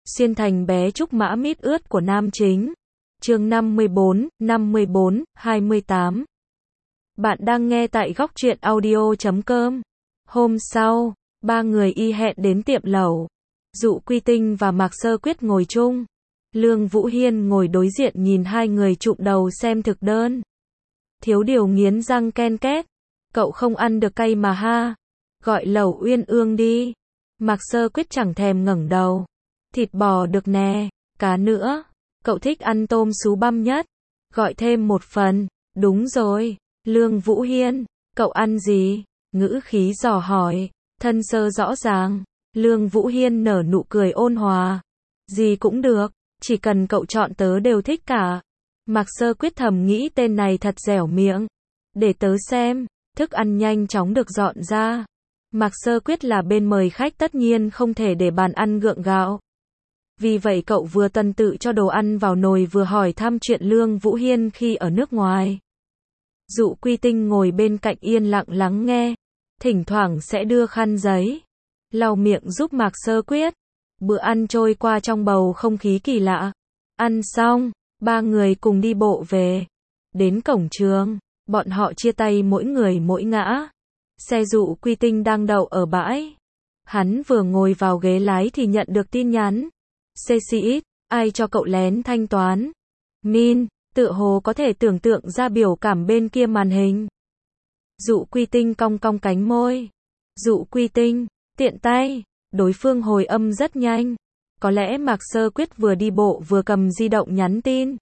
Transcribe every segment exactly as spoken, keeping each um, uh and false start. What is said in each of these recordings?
Xuyên thành bé trúc mã mít ướt của nam chính. Chương năm mươi bốn, năm mươi bốn, hai mươi tám. Bạn đang nghe tại góc truyện audio chấm com. Hôm sau, ba người y hẹn đến tiệm lẩu. Dụ Quy Tinh và Mạc Sơ Quyết ngồi chung. Lương Vũ Hiên ngồi đối diện nhìn hai người chụm đầu xem thực đơn. Thiếu điều nghiến răng ken két. Cậu không ăn được cay mà ha. Gọi lẩu uyên ương đi. Mạc Sơ Quyết chẳng thèm ngẩng đầu. Thịt bò được nè, cá nữa. Cậu thích ăn tôm sú băm nhất. Gọi thêm một phần. Đúng rồi. Lương Vũ Hiên, cậu ăn gì? Ngữ khí dò hỏi. Thân sơ rõ ràng. Lương Vũ Hiên nở nụ cười ôn hòa. Gì cũng được, chỉ cần cậu chọn tớ đều thích cả. Mạc Sơ Quyết thầm nghĩ tên này thật dẻo miệng. Để tớ xem. Thức ăn nhanh chóng được dọn ra. Mạc Sơ Quyết là bên mời khách tất nhiên không thể để bàn ăn gượng gạo. Vì vậy cậu vừa tuần tự cho đồ ăn vào nồi vừa hỏi thăm chuyện Lương Vũ Hiên khi ở nước ngoài. Dụ Quy Tinh ngồi bên cạnh yên lặng lắng nghe. Thỉnh thoảng sẽ đưa khăn giấy lau miệng giúp Mạc Sơ Quyết. Bữa ăn trôi qua trong bầu không khí kỳ lạ. Ăn xong, ba người cùng đi bộ về. Đến cổng trường, bọn họ chia tay mỗi người mỗi ngã. Xe Dụ Quy Tinh đang đậu ở bãi. Hắn vừa ngồi vào ghế lái thì nhận được tin nhắn. xê xê ích, ai cho cậu lén thanh toán? Min, tựa hồ có thể tưởng tượng ra biểu cảm bên kia màn hình. Dụ Quy Tinh cong cong cánh môi. Dụ Quy Tinh, tiện tay. Đối phương hồi âm rất nhanh. Có lẽ Mạc Sơ Quyết vừa đi bộ vừa cầm di động nhắn tin.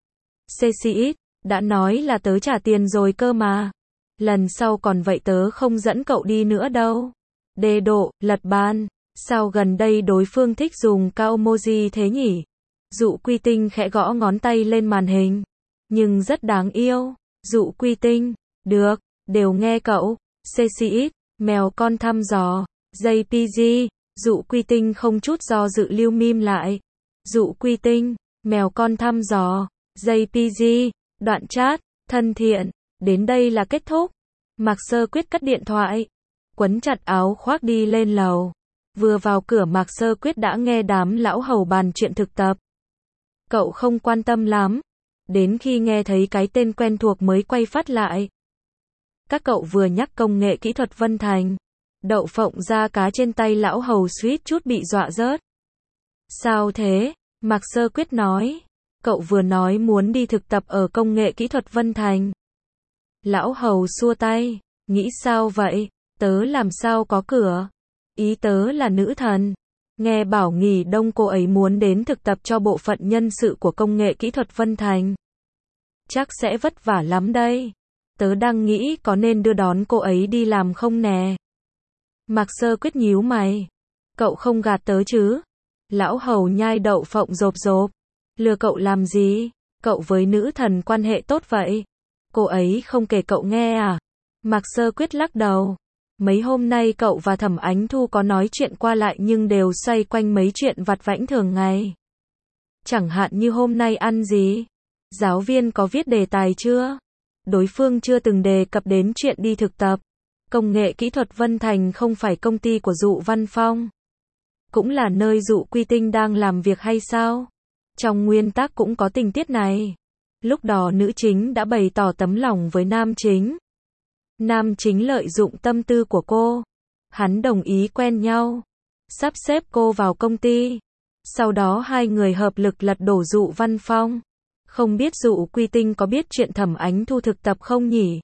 xê xê ích, đã nói là tớ trả tiền rồi cơ mà. Lần sau còn vậy tớ không dẫn cậu đi nữa đâu. Đê độ, lật bàn. Sao gần đây đối phương thích dùng cao emoji thế nhỉ? Dụ Quy Tinh khẽ gõ ngón tay lên màn hình. Nhưng rất đáng yêu. Dụ Quy Tinh, được, đều nghe cậu. xê xê ích, mèo con thăm dò. jê pê giê, Dụ Quy Tinh không chút do dự lưu meme lại. Dụ Quy Tinh, mèo con thăm dò. jê pê giê, đoạn chat, thân thiện. Đến đây là kết thúc. Mạc Sơ Quyết cất điện thoại. Quấn chặt áo khoác đi lên lầu. Vừa vào cửa Mạc Sơ Quyết đã nghe đám lão hầu bàn chuyện thực tập. Cậu không quan tâm lắm. Đến khi nghe thấy cái tên quen thuộc mới quay phát lại. Các cậu vừa nhắc công nghệ kỹ thuật Vân Thành. Đậu phộng ra cá trên tay lão hầu suýt chút bị dọa rớt. Sao thế? Mạc Sơ Quyết nói. Cậu vừa nói muốn đi thực tập ở công nghệ kỹ thuật Vân Thành. Lão hầu xua tay. Nghĩ sao vậy? Tớ làm sao có cửa? Ý tớ là nữ thần. Nghe bảo nghỉ đông cô ấy muốn đến thực tập cho bộ phận nhân sự của công nghệ kỹ thuật Vân Thành. Chắc sẽ vất vả lắm đây. Tớ đang nghĩ có nên đưa đón cô ấy đi làm không nè. Mạc Sơ Quyết nhíu mày. Cậu không gạt tớ chứ? Lão hầu nhai đậu phộng rộp rộp. Lừa cậu làm gì? Cậu với nữ thần quan hệ tốt vậy? Cô ấy không kể cậu nghe à? Mạc Sơ Quyết lắc đầu. Mấy hôm nay cậu và Thẩm Ánh Thu có nói chuyện qua lại nhưng đều xoay quanh mấy chuyện vặt vãnh thường ngày. Chẳng hạn như hôm nay ăn gì? Giáo viên có viết đề tài chưa? Đối phương chưa từng đề cập đến chuyện đi thực tập. Công nghệ kỹ thuật Vân Thành không phải công ty của Dụ Văn Phong. Cũng là nơi Dụ Quy Tinh đang làm việc hay sao? Trong nguyên tắc cũng có tình tiết này. Lúc đó nữ chính đã bày tỏ tấm lòng với nam chính. Nam chính lợi dụng tâm tư của cô. Hắn đồng ý quen nhau. Sắp xếp cô vào công ty. Sau đó hai người hợp lực lật đổ Dụ Văn Phong. Không biết Dụ Quy Tinh có biết chuyện Thẩm Ánh Thu thực tập không nhỉ?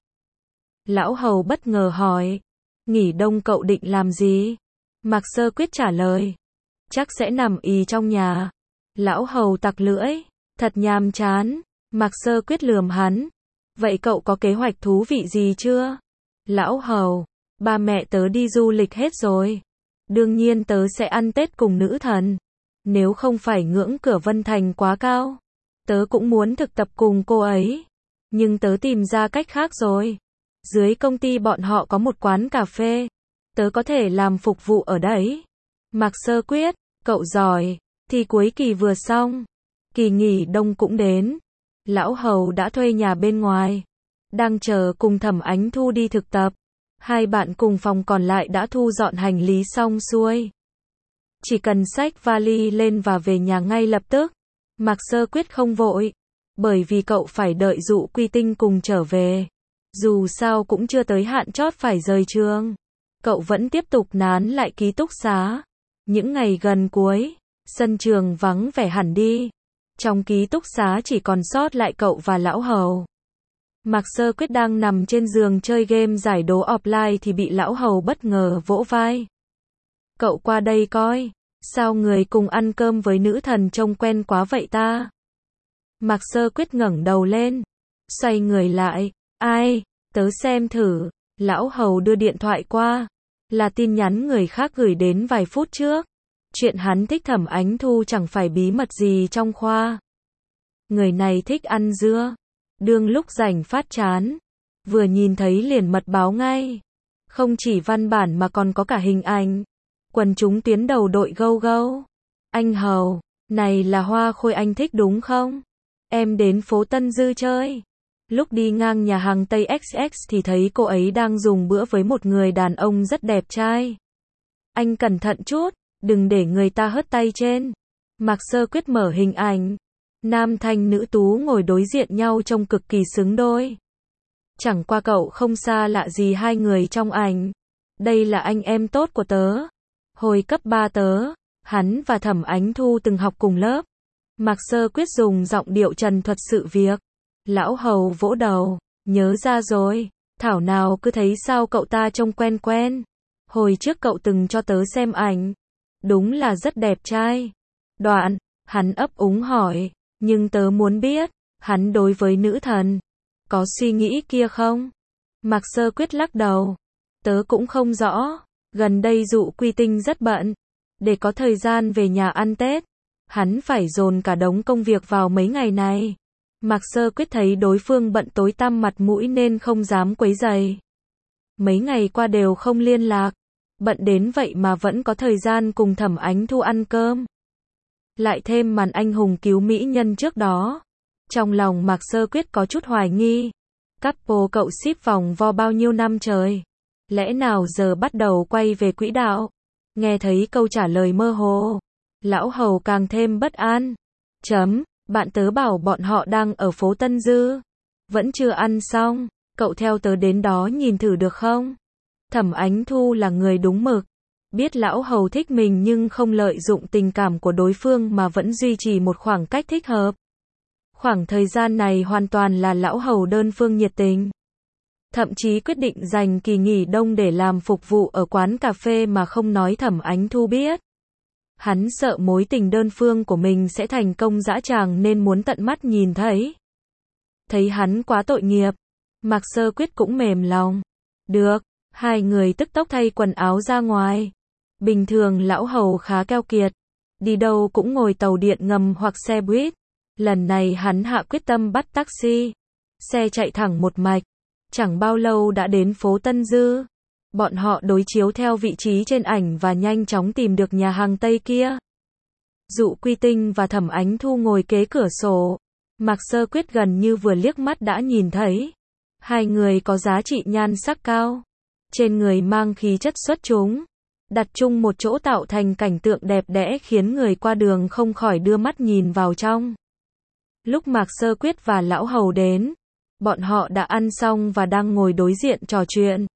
Lão hầu bất ngờ hỏi. Nghỉ đông cậu định làm gì? Mạc Sơ Quyết trả lời. Chắc sẽ nằm ì trong nhà. Lão hầu tặc lưỡi. Thật nhàm chán. Mạc Sơ Quyết lườm hắn. Vậy cậu có kế hoạch thú vị gì chưa? Lão hầu. Ba mẹ tớ đi du lịch hết rồi. Đương nhiên tớ sẽ ăn Tết cùng nữ thần. Nếu không phải ngưỡng cửa Vân Thành quá cao. Tớ cũng muốn thực tập cùng cô ấy. Nhưng tớ tìm ra cách khác rồi. Dưới công ty bọn họ có một quán cà phê. Tớ có thể làm phục vụ ở đấy. Mạc Sơ Quyết, cậu giỏi. Thì cuối kỳ vừa xong. Kỳ nghỉ đông cũng đến. Lão hầu đã thuê nhà bên ngoài. Đang chờ cùng Thẩm Ánh Thu đi thực tập. Hai bạn cùng phòng còn lại đã thu dọn hành lý xong xuôi. chỉ cần xách vali lên và về nhà ngay lập tức. Mạc Sơ Quyết không vội, bởi vì cậu phải đợi Dụ Quy Tinh cùng trở về. Dù sao cũng chưa tới hạn chót phải rời trường. Cậu vẫn tiếp tục nán lại ký túc xá. Những ngày gần cuối, sân trường vắng vẻ hẳn đi. Trong ký túc xá chỉ còn sót lại cậu và Lão Hầu. Mạc Sơ Quyết đang nằm trên giường chơi game giải đố offline thì bị Lão Hầu bất ngờ vỗ vai. Cậu qua đây coi, sao người cùng ăn cơm với nữ thần trông quen quá vậy ta? Mạc Sơ Quyết ngẩng đầu lên, xoay người lại, ai, tớ xem thử. Lão Hầu đưa điện thoại qua, là tin nhắn người khác gửi đến vài phút trước. Chuyện hắn thích Thẩm Ánh Thu chẳng phải bí mật gì trong khoa. Người này thích ăn dưa, đương lúc rảnh phát chán, vừa nhìn thấy liền mật báo ngay. Không chỉ văn bản mà còn có cả hình ảnh. Quần chúng tuyến đầu đội gâu gâu. Anh Hầu, này là Hoa Khôi anh thích đúng không? Em đến phố Tân Dư chơi. Lúc đi ngang nhà hàng Tây ích ích thì thấy cô ấy đang dùng bữa với một người đàn ông rất đẹp trai. Anh cẩn thận chút, đừng để người ta hớt tay trên. Mạc Sơ Quyết mở hình ảnh. Nam thanh nữ tú ngồi đối diện nhau trông cực kỳ xứng đôi. Chẳng qua cậu không xa lạ gì hai người trong ảnh. Đây là anh em tốt của tớ. Hồi cấp ba tớ, hắn và Thẩm Ánh Thu từng học cùng lớp. Mạc Sơ Quyết dùng giọng điệu trần thuật sự việc. Lão Hầu vỗ đầu, nhớ ra rồi, thảo nào cứ thấy sao cậu ta trông quen quen. Hồi trước cậu từng cho tớ xem ảnh, đúng là rất đẹp trai. Đoạn, hắn ấp úng hỏi, nhưng tớ muốn biết, hắn đối với nữ thần, có suy nghĩ kia không? Mạc Sơ Quyết lắc đầu, tớ cũng không rõ, gần đây Dụ Quy Tinh rất bận, để có thời gian về nhà ăn Tết, hắn phải dồn cả đống công việc vào mấy ngày này. Mạc Sơ Quyết thấy đối phương bận tối tăm mặt mũi nên không dám quấy rầy. Mấy ngày qua đều không liên lạc, bận đến vậy mà vẫn có thời gian cùng Thẩm Ánh Thu ăn cơm. Lại thêm màn anh hùng cứu mỹ nhân trước đó. Trong lòng Mạc Sơ Quyết có chút hoài nghi. Couple cậu ship vòng vo bao nhiêu năm trời? Lẽ nào giờ bắt đầu quay về quỹ đạo? Nghe thấy câu trả lời mơ hồ, Lão Hầu càng thêm bất an. Chấm, bạn tớ bảo bọn họ đang ở phố Tân Dư. Vẫn chưa ăn xong, cậu theo tớ đến đó nhìn thử được không? Thẩm Ánh Thu là người đúng mực. Biết Lão Hầu thích mình nhưng không lợi dụng tình cảm của đối phương mà vẫn duy trì một khoảng cách thích hợp. Khoảng thời gian này hoàn toàn là Lão Hầu đơn phương nhiệt tình. Thậm chí quyết định dành kỳ nghỉ đông để làm phục vụ ở quán cà phê mà không nói Thẩm Ánh Thu biết. Hắn sợ mối tình đơn phương của mình sẽ thành công dã tràng nên muốn tận mắt nhìn thấy. Thấy hắn quá tội nghiệp, Mạc Sơ Quyết cũng mềm lòng. Được, hai người tức tốc thay quần áo ra ngoài. Bình thường Lão Hầu khá keo kiệt, đi đâu cũng ngồi tàu điện ngầm hoặc xe buýt. Lần này hắn hạ quyết tâm bắt taxi. Xe chạy thẳng một mạch, chẳng bao lâu đã đến phố Tân Dư. Bọn họ đối chiếu theo vị trí trên ảnh và nhanh chóng tìm được nhà hàng Tây kia. Dụ Quy Tinh và Thẩm Ánh Thu ngồi kế cửa sổ. Mạc Sơ Quyết gần như vừa liếc mắt đã nhìn thấy. Hai người có giá trị nhan sắc cao. Trên người mang khí chất xuất chúng. Đặt chung một chỗ tạo thành cảnh tượng đẹp đẽ khiến người qua đường không khỏi đưa mắt nhìn vào trong. Lúc Mạc Sơ Quyết và Lão Hầu đến, bọn họ đã ăn xong và đang ngồi đối diện trò chuyện.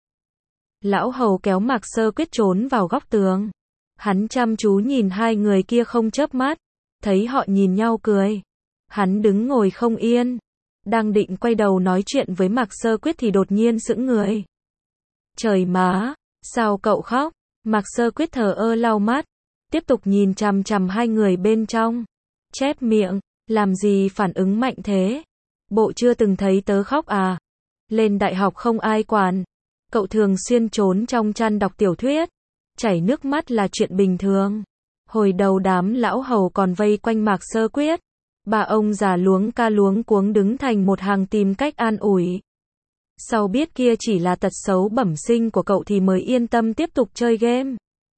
Lão Hầu kéo Mạc Sơ Quyết trốn vào góc tường. Hắn chăm chú nhìn hai người kia không chớp mắt. Thấy họ nhìn nhau cười. Hắn đứng ngồi không yên. Đang định quay đầu nói chuyện với Mạc Sơ Quyết thì đột nhiên sững người. Trời má, sao cậu khóc? Mạc Sơ Quyết thờ ơ lau mắt. Tiếp tục nhìn chằm chằm hai người bên trong. Chép miệng, làm gì phản ứng mạnh thế? Bộ chưa từng thấy tớ khóc à? Lên đại học không ai quản. Cậu thường xuyên trốn trong chăn đọc tiểu thuyết. Chảy nước mắt là chuyện bình thường. Hồi đầu đám Lão Hầu còn vây quanh Mạc Sơ Quyết. Bà ông già luống ca luống cuống đứng thành một hàng tìm cách an ủi. Sau biết kia chỉ là tật xấu bẩm sinh của cậu thì mới yên tâm tiếp tục chơi game.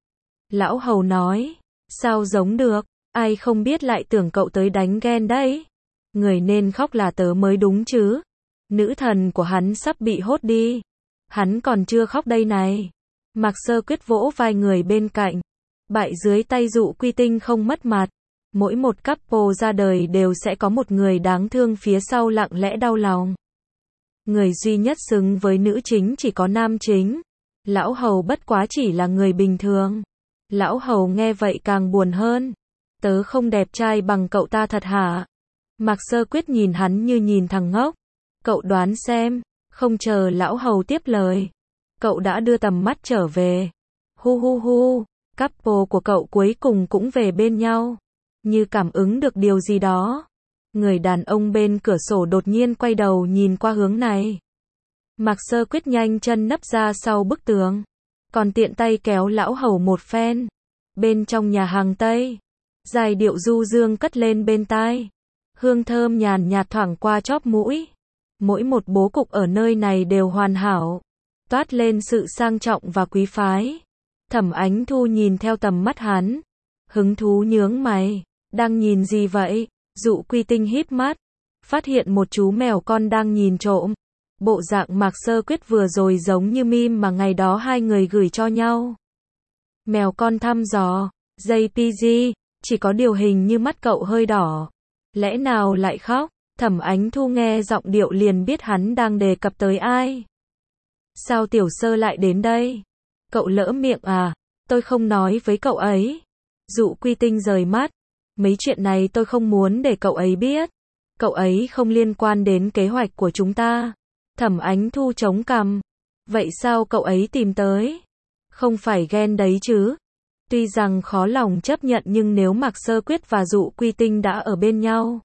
Lão Hầu nói, sao giống được, ai không biết lại tưởng cậu tới đánh ghen đấy. Người nên khóc là tớ mới đúng chứ. Nữ thần của hắn sắp bị hốt đi. Hắn còn chưa khóc đây này. Mạc Sơ Quyết vỗ vai người bên cạnh. Bại dưới tay Dụ Quy Tinh không mất mặt. Mỗi một couple ra đời đều sẽ có một người đáng thương phía sau lặng lẽ đau lòng. Người duy nhất xứng với nữ chính chỉ có nam chính. Lão Hầu bất quá chỉ là người bình thường. Lão Hầu nghe vậy càng buồn hơn. Tớ không đẹp trai bằng cậu ta thật hả? Mạc Sơ Quyết nhìn hắn như nhìn thằng ngốc. Cậu đoán xem. Không chờ Lão Hầu tiếp lời. Cậu đã đưa tầm mắt trở về. Hu hu hu. Couple của cậu cuối cùng cũng về bên nhau. Như cảm ứng được điều gì đó. Người đàn ông bên cửa sổ đột nhiên quay đầu nhìn qua hướng này. Mạc Sơ Quyết nhanh chân nấp ra sau bức tường. Còn tiện tay kéo Lão Hầu một phen. Bên trong nhà hàng Tây. Giai điệu du dương cất lên bên tai. Hương thơm nhàn nhạt thoảng qua chóp mũi. Mỗi một bố cục ở nơi này đều hoàn hảo. Toát lên sự sang trọng và quý phái. Thẩm Ánh Thu nhìn theo tầm mắt hắn. Hứng thú nhướng mày. Đang nhìn gì vậy? Dụ Quy Tinh híp mắt. Phát hiện một chú mèo con đang nhìn trộm. Bộ dạng Mạc Sơ Quyết vừa rồi giống như meme mà ngày đó hai người gửi cho nhau. Mèo con thăm dò. gi pê giê. Chỉ có điều hình như mắt cậu hơi đỏ. Lẽ nào lại khóc? Thẩm Ánh Thu nghe giọng điệu liền biết hắn đang đề cập tới ai. Sao Tiểu Sơ lại đến đây? Cậu lỡ miệng à? Tôi không nói với cậu ấy. Dụ Quy Tinh rời mắt. Mấy chuyện này tôi không muốn để cậu ấy biết. Cậu ấy không liên quan đến kế hoạch của chúng ta. Thẩm Ánh Thu chống cằm. Vậy sao cậu ấy tìm tới? Không phải ghen đấy chứ? Tuy rằng khó lòng chấp nhận nhưng nếu Mạc Sơ Quyết và Dụ Quy Tinh đã ở bên nhau,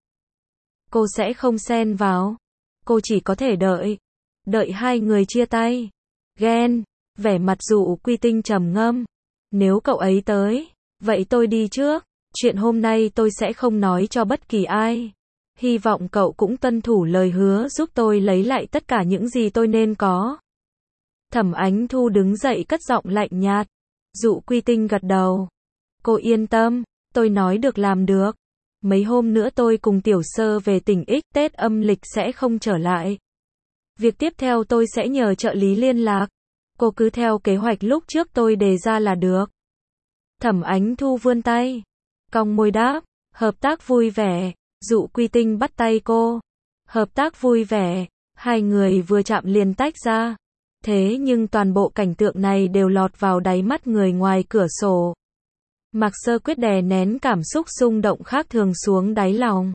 cô sẽ không xen vào. Cô chỉ có thể đợi. Đợi hai người chia tay. Ghen. Vẻ mặt Dụ Quy Tinh trầm ngâm. Nếu cậu ấy tới, vậy tôi đi trước. Chuyện hôm nay tôi sẽ không nói cho bất kỳ ai. Hy vọng cậu cũng tuân thủ lời hứa giúp tôi lấy lại tất cả những gì tôi nên có. Thẩm Ánh Thu đứng dậy cất giọng lạnh nhạt. Dụ Quy Tinh gật đầu. Cô yên tâm, tôi nói được làm được. Mấy hôm nữa tôi cùng Tiểu Sơ về tỉnh X, Tết âm lịch sẽ không trở lại. Việc tiếp theo tôi sẽ nhờ trợ lý liên lạc. Cô cứ theo kế hoạch lúc trước tôi đề ra là được. Thẩm Ánh Thu vươn tay. Cong môi đáp. Hợp tác vui vẻ. Dụ Quy Tinh bắt tay cô. Hợp tác vui vẻ. Hai người vừa chạm liền tách ra. Thế nhưng toàn bộ cảnh tượng này đều lọt vào đáy mắt người ngoài cửa sổ. Mạc Sơ Quyết đè nén cảm xúc xung động khác thường xuống đáy lòng.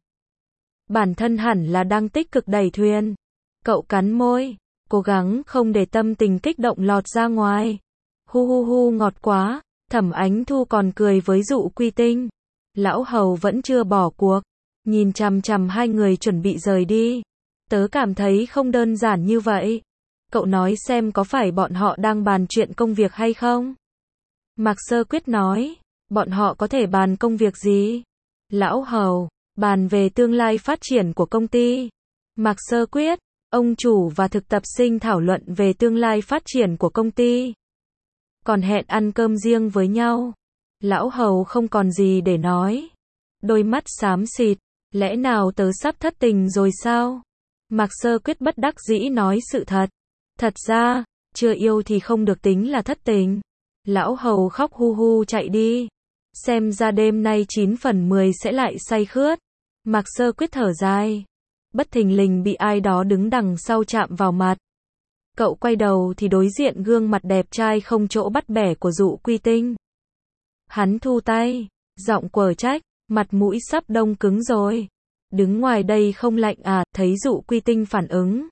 Bản thân hẳn là đang tích cực đẩy thuyền. Cậu cắn môi, cố gắng không để tâm tình kích động lọt ra ngoài. Hu hu hu ngọt quá. Thẩm Ánh Thu còn cười với Dụ Quy Tinh. Lão Hầu vẫn chưa bỏ cuộc. Nhìn chằm chằm hai người chuẩn bị rời đi. Tớ cảm thấy không đơn giản như vậy. Cậu nói xem có phải bọn họ đang bàn chuyện công việc hay không? Mạc Sơ Quyết nói. Bọn họ có thể bàn công việc gì? Lão Hầu, bàn về tương lai phát triển của công ty. Mạc Sơ Quyết, ông chủ và thực tập sinh thảo luận về tương lai phát triển của công ty. Còn hẹn ăn cơm riêng với nhau. Lão Hầu không còn gì để nói. Đôi mắt xám xịt. Lẽ nào tớ sắp thất tình rồi sao? Mạc Sơ Quyết bất đắc dĩ nói sự thật. Thật ra, chưa yêu thì không được tính là thất tình. Lão Hầu khóc hu hu chạy đi. Xem ra đêm nay chín phần mười sẽ lại say khướt. Mạc Sơ Quyết thở dài. Bất thình lình bị ai đó đứng đằng sau chạm vào mặt. Cậu quay đầu thì đối diện gương mặt đẹp trai không chỗ bắt bẻ của Dụ Quy Tinh. Hắn thu tay, giọng quở trách, mặt mũi sắp đông cứng rồi. Đứng ngoài đây không lạnh à? Thấy Dụ Quy Tinh phản ứng.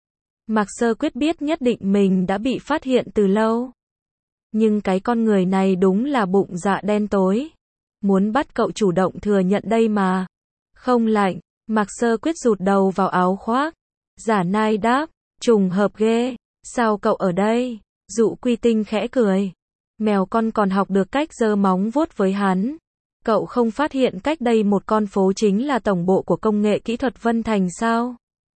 Mạc Sơ Quyết biết nhất định mình đã bị phát hiện từ lâu. Nhưng cái con người này đúng là bụng dạ đen tối. Muốn bắt cậu chủ động thừa nhận đây mà. Không lạnh. Mạc Sơ Quyết rụt đầu vào áo khoác. Giả nai đáp. Trùng hợp ghê. Sao cậu ở đây? Dụ Quy Tinh khẽ cười. Mèo con còn học được cách giơ móng vuốt với hắn. Cậu không phát hiện cách đây một con phố chính là tổng bộ của công nghệ kỹ thuật Vân Thành sao?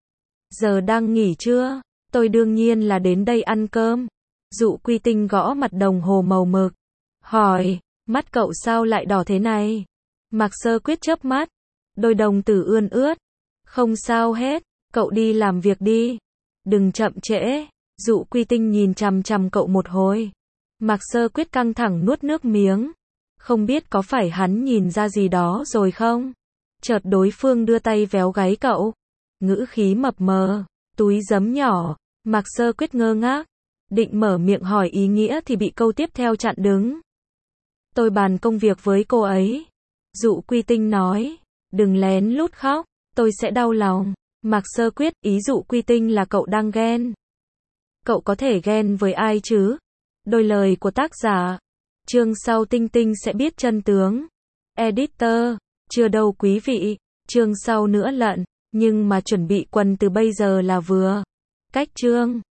Giờ đang nghỉ trưa. Tôi đương nhiên là đến đây ăn cơm. Dụ Quy Tinh gõ mặt đồng hồ màu mực. Hỏi, mắt cậu sao lại đỏ thế này? Mạc Sơ Quyết chớp mắt. Đôi đồng tử ươn ướt. Không sao hết, cậu đi làm việc đi. Đừng chậm trễ. Dụ Quy Tinh nhìn chằm chằm cậu một hồi. Mạc Sơ Quyết căng thẳng nuốt nước miếng. Không biết có phải hắn nhìn ra gì đó rồi không? Chợt đối phương đưa tay véo gáy cậu. Ngữ khí mập mờ. Túi giấm nhỏ. Mạc Sơ Quyết ngơ ngác. Định mở miệng hỏi ý nghĩa thì bị câu tiếp theo chặn đứng. Tôi bàn công việc với cô ấy. Dụ Quy Tinh nói. Đừng lén lút khóc. Tôi sẽ đau lòng. Mạc Sơ Quyết, ý Dụ Quy Tinh là cậu đang ghen. Cậu có thể ghen với ai chứ? Đôi lời của tác giả. Chương sau Tinh Tinh sẽ biết chân tướng. Editor. Chưa đâu quý vị. Chương sau nữa lận. Nhưng mà chuẩn bị quần từ bây giờ là vừa. Cách chương.